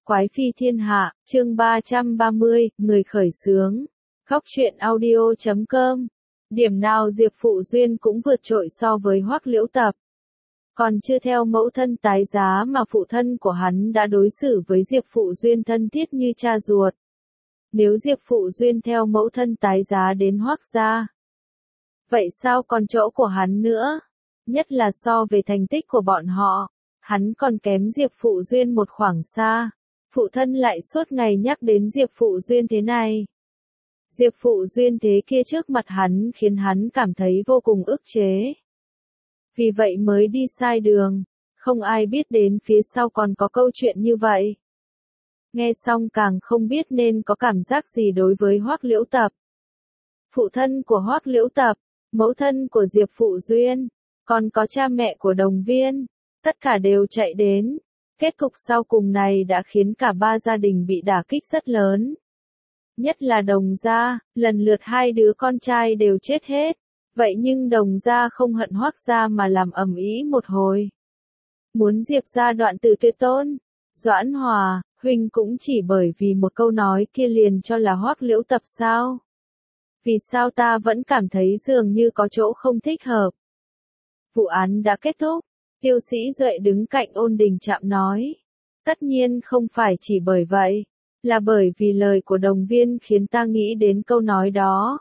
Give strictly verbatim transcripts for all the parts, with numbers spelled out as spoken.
Quái phi thiên hạ, chương ba trăm ba mươi, người khởi xướng. Khóc chuyện audio chấm com. Điểm nào Diệp Phụ Duyên cũng vượt trội so với Hoắc Liễu Tập. Còn chưa theo mẫu thân tái giá mà phụ thân của hắn đã đối xử với Diệp Phụ Duyên thân thiết như cha ruột. Nếu Diệp Phụ Duyên theo mẫu thân tái giá đến Hoắc gia, vậy sao còn chỗ của hắn nữa? Nhất là so về thành tích của bọn họ, hắn còn kém Diệp Phụ Duyên một khoảng xa. Phụ thân lại suốt ngày nhắc đến Diệp Phụ Duyên thế này. Diệp Phụ Duyên thế kia trước mặt hắn khiến hắn cảm thấy vô cùng ức chế. Vì vậy mới đi sai đường, không ai biết đến phía sau còn có câu chuyện như vậy. Nghe xong càng không biết nên có cảm giác gì đối với Hoắc Liễu Tập. Phụ thân của Hoắc Liễu Tập, mẫu thân của Diệp Phụ Duyên, còn có cha mẹ của Đồng Viên, tất cả đều chạy đến. Kết cục sau cùng này đã khiến cả ba gia đình bị đả kích rất lớn. Nhất là Đồng gia, lần lượt hai đứa con trai đều chết hết. Vậy nhưng Đồng gia không hận Hoắc gia mà làm ầm ĩ một hồi. Muốn Diệp gia đoạn tử tuyệt tôn. Doãn Hòa, huynh cũng chỉ bởi vì một câu nói kia liền cho là Hoắc Liễu Tập sao? Vì sao ta vẫn cảm thấy dường như có chỗ không thích hợp? Vụ án đã kết thúc. Tiêu Sĩ Duệ đứng cạnh Ôn Đình Trạm nói. Tất nhiên không phải chỉ bởi vậy, là bởi vì lời của Đồng Viên khiến ta nghĩ đến câu nói đó.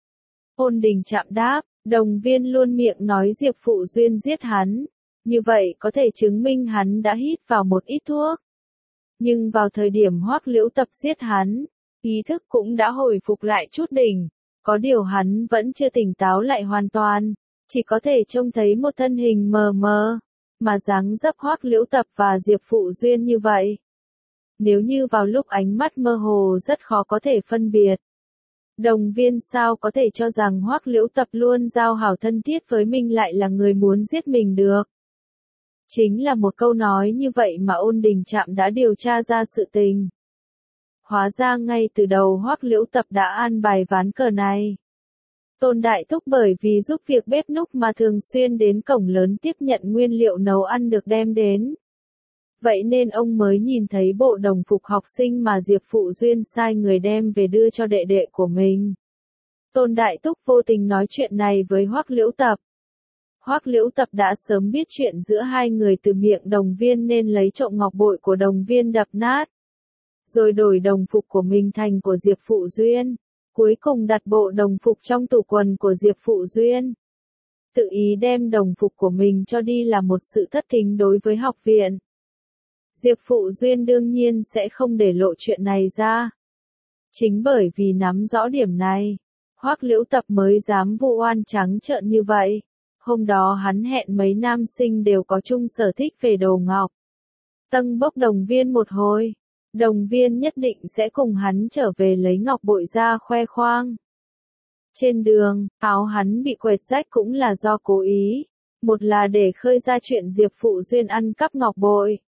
Ôn Đình Trạm đáp, Đồng Viên luôn miệng nói Diệp Phụ Duyên giết hắn, như vậy có thể chứng minh hắn đã hít vào một ít thuốc. Nhưng vào thời điểm Hoắc Liễu Tập giết hắn, ý thức cũng đã hồi phục lại chút đỉnh, có điều hắn vẫn chưa tỉnh táo lại hoàn toàn, chỉ có thể trông thấy một thân hình mờ mờ. Mà dáng dấp Hoắc Liễu Tập và Diệp Phụ Duyên như vậy. Nếu như vào lúc ánh mắt mơ hồ rất khó có thể phân biệt. Đồng Viên sao có thể cho rằng Hoắc Liễu Tập luôn giao hảo thân thiết với mình lại là người muốn giết mình được. Chính là một câu nói như vậy mà Ôn Đình Trạm đã điều tra ra sự tình. Hóa ra ngay từ đầu Hoắc Liễu Tập đã an bài ván cờ này. Tôn Đại Thúc bởi vì giúp việc bếp núc mà thường xuyên đến cổng lớn tiếp nhận nguyên liệu nấu ăn được đem đến. Vậy nên ông mới nhìn thấy bộ đồng phục học sinh mà Diệp Phụ Duyên sai người đem về đưa cho đệ đệ của mình. Tôn Đại Thúc vô tình nói chuyện này với Hoắc Liễu Tập. Hoắc Liễu Tập đã sớm biết chuyện giữa hai người từ miệng Đồng Viên nên lấy trộm ngọc bội của Đồng Viên đập nát. Rồi đổi đồng phục của mình thành của Diệp Phụ Duyên. Cuối cùng đặt bộ đồng phục trong tủ quần của Diệp Phụ Duyên. Tự ý đem đồng phục của mình cho đi là một sự thất kính đối với học viện. Diệp Phụ Duyên đương nhiên sẽ không để lộ chuyện này ra. Chính bởi vì nắm rõ điểm này, Hoắc Liễu Tập mới dám vu oan trắng trợn như vậy. Hôm đó hắn hẹn mấy nam sinh đều có chung sở thích về đồ ngọc. Tâng bốc Đồng Viên một hồi. Đồng Viên nhất định sẽ cùng hắn trở về lấy ngọc bội ra khoe khoang. Trên đường, áo hắn bị quệt rách cũng là do cố ý. Một là để khơi ra chuyện Diệp Phụ Duyên ăn cắp ngọc bội.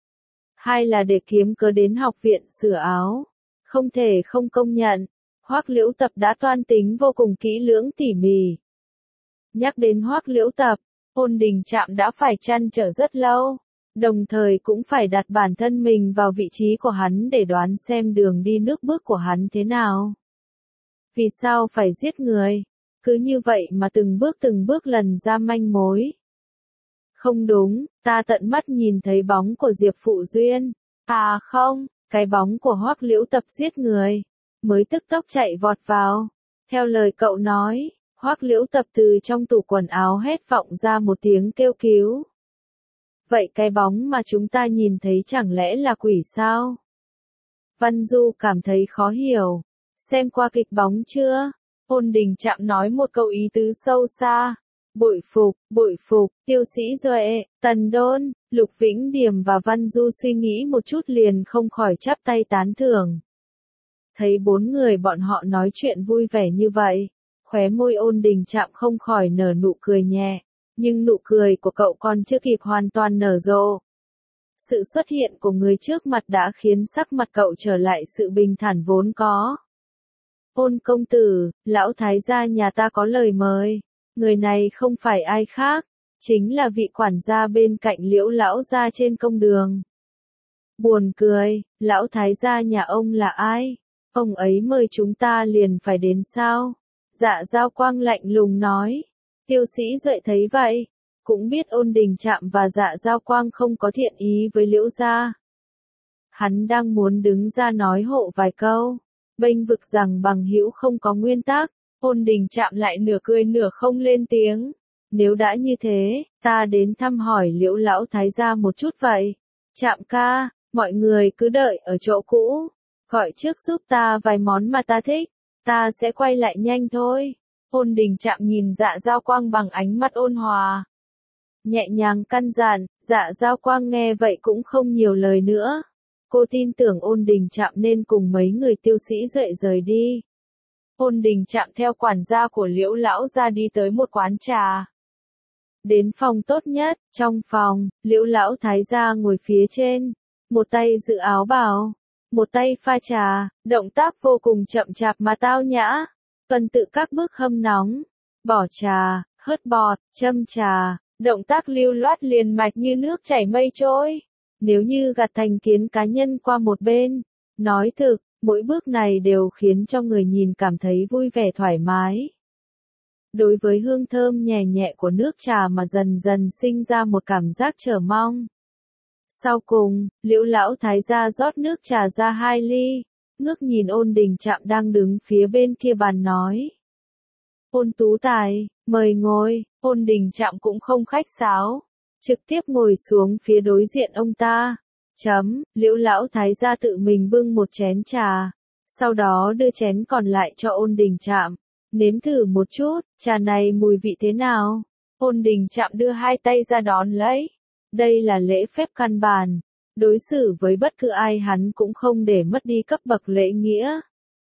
Hai là để kiếm cớ đến học viện sửa áo. Không thể không công nhận, Hoắc Liễu Tập đã toan tính vô cùng kỹ lưỡng tỉ mỉ. Nhắc đến Hoắc Liễu Tập, Ôn Đình Trạm đã phải trăn trở rất lâu. Đồng thời cũng phải đặt bản thân mình vào vị trí của hắn để đoán xem đường đi nước bước của hắn thế nào. Vì sao phải giết người? Cứ như vậy mà từng bước từng bước lần ra manh mối. Không đúng, ta tận mắt nhìn thấy bóng của Diệp Phụ Duyên. À không, cái bóng của Hoắc Liễu Tập giết người. Mới tức tốc chạy vọt vào. Theo lời cậu nói, Hoắc Liễu Tập từ trong tủ quần áo hét vọng ra một tiếng kêu cứu. Vậy cái bóng mà chúng ta nhìn thấy chẳng lẽ là quỷ sao? Văn Du cảm thấy khó hiểu. Xem qua kịch bóng chưa? Ôn Đình Trạm nói một câu ý tứ sâu xa. Bội phục, bội phục, Tiêu Sĩ Duệ, Tần Đôn, Lục Vĩnh Điềm và Văn Du suy nghĩ một chút liền không khỏi chắp tay tán thưởng. Thấy bốn người bọn họ nói chuyện vui vẻ như vậy, khóe môi Ôn Đình Trạm không khỏi nở nụ cười nhẹ. Nhưng nụ cười của cậu còn chưa kịp hoàn toàn nở rộ. Sự xuất hiện của người trước mặt đã khiến sắc mặt cậu trở lại sự bình thản vốn có. Ôn công tử, lão thái gia nhà ta có lời mời. Người này không phải ai khác, chính là vị quản gia bên cạnh Liễu lão gia trên công đường. Buồn cười, lão thái gia nhà ông là ai? Ông ấy mời chúng ta liền phải đến sao? Dạ Giao Quang lạnh lùng nói. Tiêu Sĩ Duệ thấy vậy, cũng biết Ôn Đình Trạm và Dạ Giao Quang không có thiện ý với Liễu gia. Hắn đang muốn đứng ra nói hộ vài câu, bênh vực rằng bằng hữu không có nguyên tắc. Ôn Đình Trạm lại nửa cười nửa không lên tiếng. Nếu đã như thế, ta đến thăm hỏi Liễu lão thái gia một chút vậy. Trạm ca, mọi người cứ đợi ở chỗ cũ, gọi trước giúp ta vài món mà ta thích, ta sẽ quay lại nhanh thôi. Ôn Đình Trạm nhìn Dạ Giao Quang bằng ánh mắt ôn hòa, nhẹ nhàng căn dặn. Dạ Giao Quang nghe vậy cũng không nhiều lời nữa. Cô tin tưởng Ôn Đình Trạm nên cùng mấy người Tiêu Sĩ Duệ rời đi. Ôn Đình Trạm theo quản gia của Liễu lão gia đi tới một quán trà. Đến phòng tốt nhất, trong phòng, Liễu lão thái gia ngồi phía trên, một tay giữ áo bào, một tay pha trà, động tác vô cùng chậm chạp mà tao nhã, tuần tự các bước hâm nóng, bỏ trà, hớt bọt, châm trà, động tác lưu loát liền mạch như nước chảy mây trôi. Nếu như gạt thành kiến cá nhân qua một bên, nói thực, mỗi bước này đều khiến cho người nhìn cảm thấy vui vẻ thoải mái. Đối với hương thơm nhẹ nhẹ của nước trà mà dần dần sinh ra một cảm giác chờ mong. Sau cùng, Liễu lão thái gia rót nước trà ra hai ly, ngước nhìn Ôn Đình Trạm đang đứng phía bên kia bàn nói. Ôn tú tài, mời ngồi. Ôn Đình Trạm cũng không khách sáo, trực tiếp ngồi xuống phía đối diện ông ta. Chấm, Liễu lão thái gia tự mình bưng một chén trà, sau đó đưa chén còn lại cho Ôn Đình Trạm. Nếm thử một chút, trà này mùi vị thế nào? Ôn Đình Trạm đưa hai tay ra đón lấy. Đây là lễ phép căn bản. Đối xử với bất cứ ai hắn cũng không để mất đi cấp bậc lễ nghĩa.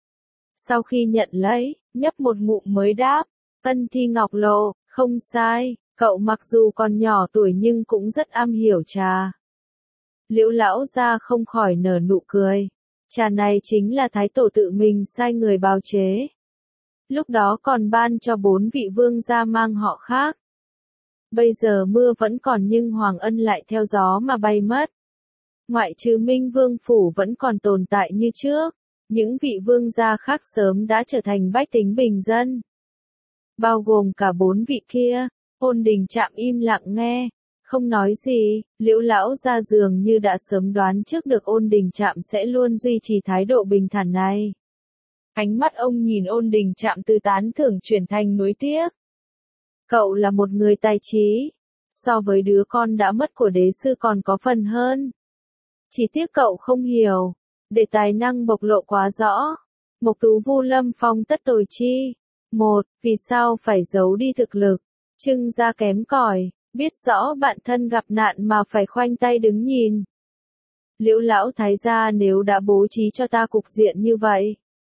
Sau khi nhận lấy, nhấp một ngụm mới đáp. Tân Thi Ngọc Lộ, không sai, cậu mặc dù còn nhỏ tuổi nhưng cũng rất am hiểu trà. Liễu lão gia không khỏi nở nụ cười. Trà này chính là thái tổ tự mình sai người bào chế. Lúc đó còn ban cho bốn vị vương gia mang họ khác. Bây giờ mưa vẫn còn nhưng Hoàng Ân lại theo gió mà bay mất. Ngoại trừ Minh Vương Phủ vẫn còn tồn tại như trước, những vị vương gia khác sớm đã trở thành bách tính bình dân. Bao gồm cả bốn vị kia. Ôn Đình Trạm im lặng nghe, không nói gì. Liễu lão gia dường như đã sớm đoán trước được Ôn Đình Trạm sẽ luôn duy trì thái độ bình thản này. Ánh mắt ông nhìn Ôn Đình Trạm từ tán thưởng chuyển thành nuối tiếc. Cậu là một người tài trí, so với đứa con đã mất của đế sư còn có phần hơn. Chỉ tiếc cậu không hiểu, để tài năng bộc lộ quá rõ. Mộc Tú Vu Lâm Phong tất tồi chi. Một, vì sao phải giấu đi thực lực? Trưng ra kém cỏi, biết rõ bạn thân gặp nạn mà phải khoanh tay đứng nhìn. Liễu lão thái gia nếu đã bố trí cho ta cục diện như vậy,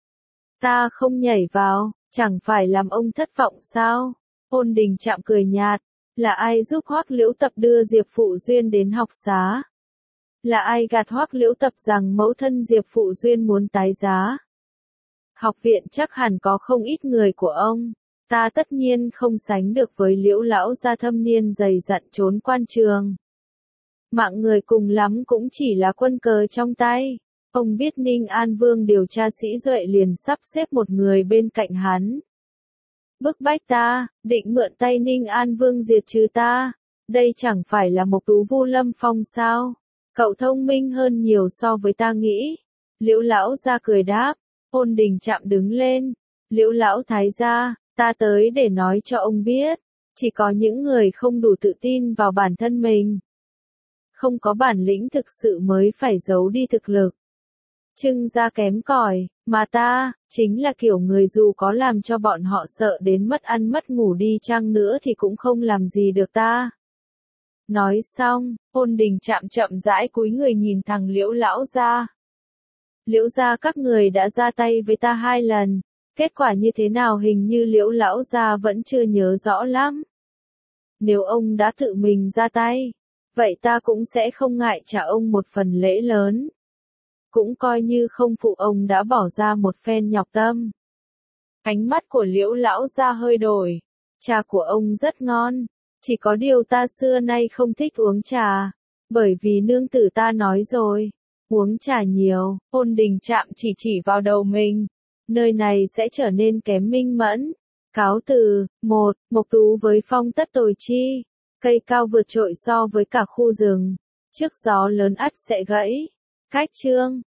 ta không nhảy vào, chẳng phải làm ông thất vọng sao? Ôn Đình Trạm cười nhạt, là ai giúp Hoắc Liễu Tập đưa Diệp Phụ Duyên đến học xá? Là ai gạt Hoắc Liễu Tập rằng mẫu thân Diệp Phụ Duyên muốn tái giá? Học viện chắc hẳn có không ít người của ông, ta tất nhiên không sánh được với Liễu lão gia thâm niên dày dặn trốn quan trường. Mạng người cùng lắm cũng chỉ là quân cờ trong tay. Ông biết Ninh An Vương điều tra Sĩ Duệ liền sắp xếp một người bên cạnh hắn. Bức bách ta, định mượn tay Ninh An Vương diệt trừ ta. Đây chẳng phải là Mộc Tú Vu Lâm Phong sao? Cậu thông minh hơn nhiều so với ta nghĩ. Liễu lão gia cười đáp. Ôn Đình Trạm đứng lên. Liễu lão thái gia, ta tới để nói cho ông biết. Chỉ có những người không đủ tự tin vào bản thân mình, không có bản lĩnh thực sự mới phải giấu đi thực lực. Trưng ra kém cỏi, mà ta, chính là kiểu người dù có làm cho bọn họ sợ đến mất ăn mất ngủ đi chăng nữa thì cũng không làm gì được ta. Nói xong, Ôn Đình Trạm chậm rãi cúi người nhìn thằng Liễu lão gia. Liễu gia các người đã ra tay với ta hai lần, kết quả như thế nào hình như Liễu lão gia vẫn chưa nhớ rõ lắm. Nếu ông đã tự mình ra tay, vậy ta cũng sẽ không ngại trả ông một phần lễ lớn. Cũng coi như không phụ ông đã bỏ ra một phen nhọc tâm. Ánh mắt của Liễu lão gia hơi đổi. Trà của ông rất ngon, chỉ có điều ta xưa nay không thích uống trà, bởi vì nương tử ta nói rồi, Uống trà nhiều, ôn đình chạm chỉ chỉ vào đầu mình. Nơi này sẽ trở nên kém minh mẫn. Cáo từ. Một. Mộc Tú với phong tất tồi chi. Cây cao vượt trội so với cả khu rừng. Trước gió lớn ắt sẽ gãy. Cách chương.